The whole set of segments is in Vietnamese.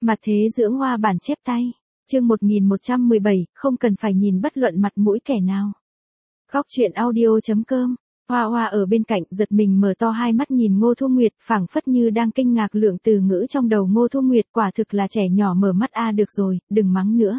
Mặt thế dưỡng hoa bản chép tay. Chương 1117, không cần phải nhìn bất luận mặt mũi kẻ nào. Góc truyện audio.com. Hoa Hoa ở bên cạnh giật mình mở to hai mắt nhìn Ngô Thu Nguyệt, phảng phất như đang kinh ngạc lượng từ ngữ trong đầu Ngô Thu Nguyệt, quả thực là trẻ nhỏ mở mắt a, được rồi, đừng mắng nữa.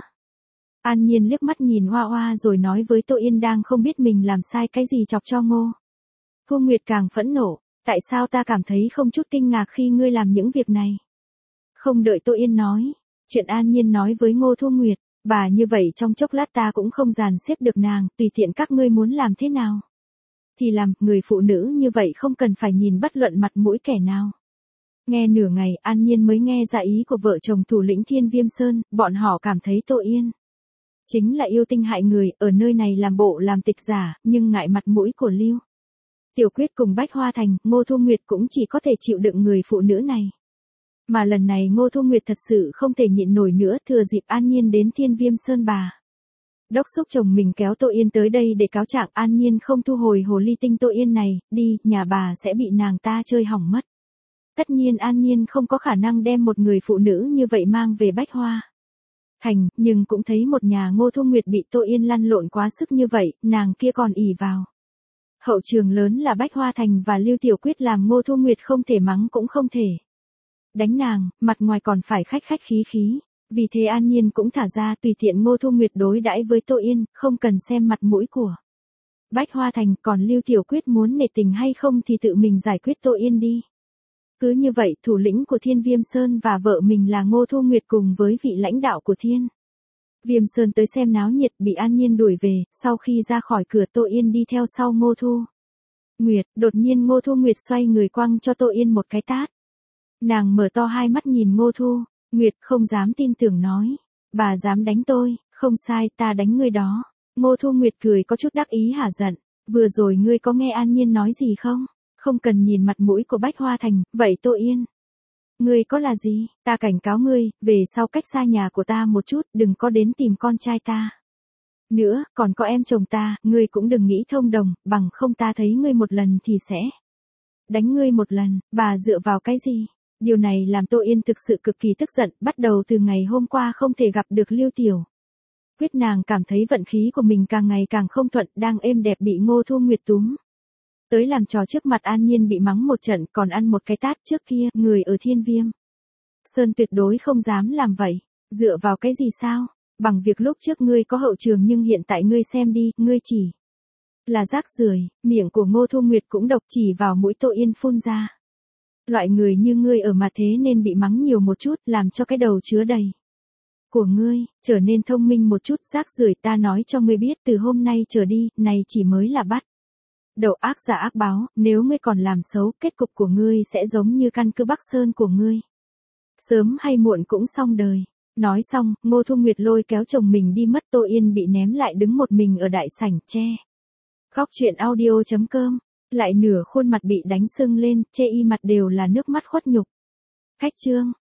An Nhiên liếc mắt nhìn Hoa Hoa rồi nói với Tô Yên đang không biết mình làm sai cái gì chọc cho Ngô Thu Nguyệt càng phẫn nộ, tại sao ta cảm thấy không chút kinh ngạc khi ngươi làm những việc này? Không đợi Tô Yên nói chuyện, An Nhiên nói với Ngô Thu Nguyệt, bà như vậy trong chốc lát ta cũng không dàn xếp được nàng, tùy tiện các ngươi muốn làm thế nào thì làm, người phụ nữ như vậy không cần phải nhìn bất luận mặt mũi kẻ nào. Nghe nửa ngày, An Nhiên mới nghe ra ý của vợ chồng thủ lĩnh Thiên Viêm Sơn, bọn họ cảm thấy Tô Yên chính là yêu tinh hại người, ở nơi này làm bộ làm tịch giả, nhưng ngại mặt mũi của Lưu Tiểu Quyết cùng Bách Hoa Thành, Ngô Thu Nguyệt cũng chỉ có thể chịu đựng người phụ nữ này. Mà lần này Ngô Thu Nguyệt thật sự không thể nhịn nổi nữa, thừa dịp An Nhiên đến Thiên Viêm Sơn bà đốc xúc chồng mình kéo Tô Yên tới đây để cáo trạng, An Nhiên không thu hồi hồ ly tinh Tô Yên này, đi, nhà bà sẽ bị nàng ta chơi hỏng mất. Tất nhiên An Nhiên không có khả năng đem một người phụ nữ như vậy mang về Bách Hoa Thành, nhưng cũng thấy một nhà Ngô Thu Nguyệt bị Tô Yên lăn lộn quá sức như vậy, nàng kia còn ỷ vào hậu trường lớn là Bách Hoa Thành và Lưu Tiểu Quyết, làm Ngô Thu Nguyệt không thể mắng cũng không thể đánh nàng, mặt ngoài còn phải khách khách khí khí. Vì thế An Nhiên cũng thả ra tùy tiện Ngô Thu Nguyệt đối đãi với Tô Yên, không cần xem mặt mũi của Bách Hoa Thành, còn Lưu Tiểu Quyết muốn nể tình hay không thì tự mình giải quyết Tô Yên đi. Cứ như vậy, thủ lĩnh của Thiên Viêm Sơn và vợ mình là Ngô Thu Nguyệt cùng với vị lãnh đạo của Thiên Viêm Sơn tới xem náo nhiệt, bị An Nhiên đuổi về, sau khi ra khỏi cửa Tô Yên đi theo sau Ngô Thu Nguyệt, đột nhiên Ngô Thu Nguyệt xoay người quăng cho Tô Yên một cái tát. Nàng mở to hai mắt nhìn Ngô Thu Nguyệt, không dám tin tưởng nói, bà dám đánh tôi? Không sai, ta đánh ngươi đó. Ngô Thu Nguyệt cười có chút đắc ý hả giận, vừa rồi ngươi có nghe An Nhiên nói gì không? Không cần nhìn mặt mũi của Bách Hoa Thành, vậy Tô Yên, ngươi có là gì? Ta cảnh cáo ngươi, về sau cách xa nhà của ta một chút, đừng có đến tìm con trai ta nữa, còn có em chồng ta, ngươi cũng đừng nghĩ thông đồng, bằng không ta thấy ngươi một lần thì sẽ đánh ngươi một lần. Bà dựa vào cái gì? Điều này làm Tô Yên thực sự cực kỳ tức giận, bắt đầu từ ngày hôm qua không thể gặp được Lưu Tiểu Quyết, nàng cảm thấy vận khí của mình càng ngày càng không thuận, đang êm đẹp bị Ngô Thu Nguyệt túm tới làm trò trước mặt An Nhiên bị mắng một trận, còn ăn một cái tát. Trước kia, người ở Thiên Viêm Sơn tuyệt đối không dám làm vậy. Dựa vào cái gì sao? Bằng việc lúc trước ngươi có hậu trường, nhưng hiện tại ngươi xem đi, ngươi chỉ là rác rưởi. Miệng của Ngô Thu Nguyệt cũng độc, chỉ vào mũi Tô Yên phun ra. Loại người như ngươi ở mặt thế nên bị mắng nhiều một chút, làm cho cái đầu chứa đầy của ngươi trở nên thông minh một chút. Rác rưởi, ta nói cho ngươi biết, từ hôm nay trở đi, này chỉ mới là bắt đầu ác giả ác báo, nếu ngươi còn làm xấu, kết cục của ngươi sẽ giống như căn cứ Bắc Sơn của ngươi, sớm hay muộn cũng xong đời. Nói xong, Ngô Thu Nguyệt lôi kéo chồng mình đi mất. Tô Yên bị ném lại đứng một mình ở đại sảnh che. Góc truyện audio.com. Lại nửa khuôn mặt bị đánh sưng lên, chê y mặt đều là nước mắt khuất nhục. Khách trương,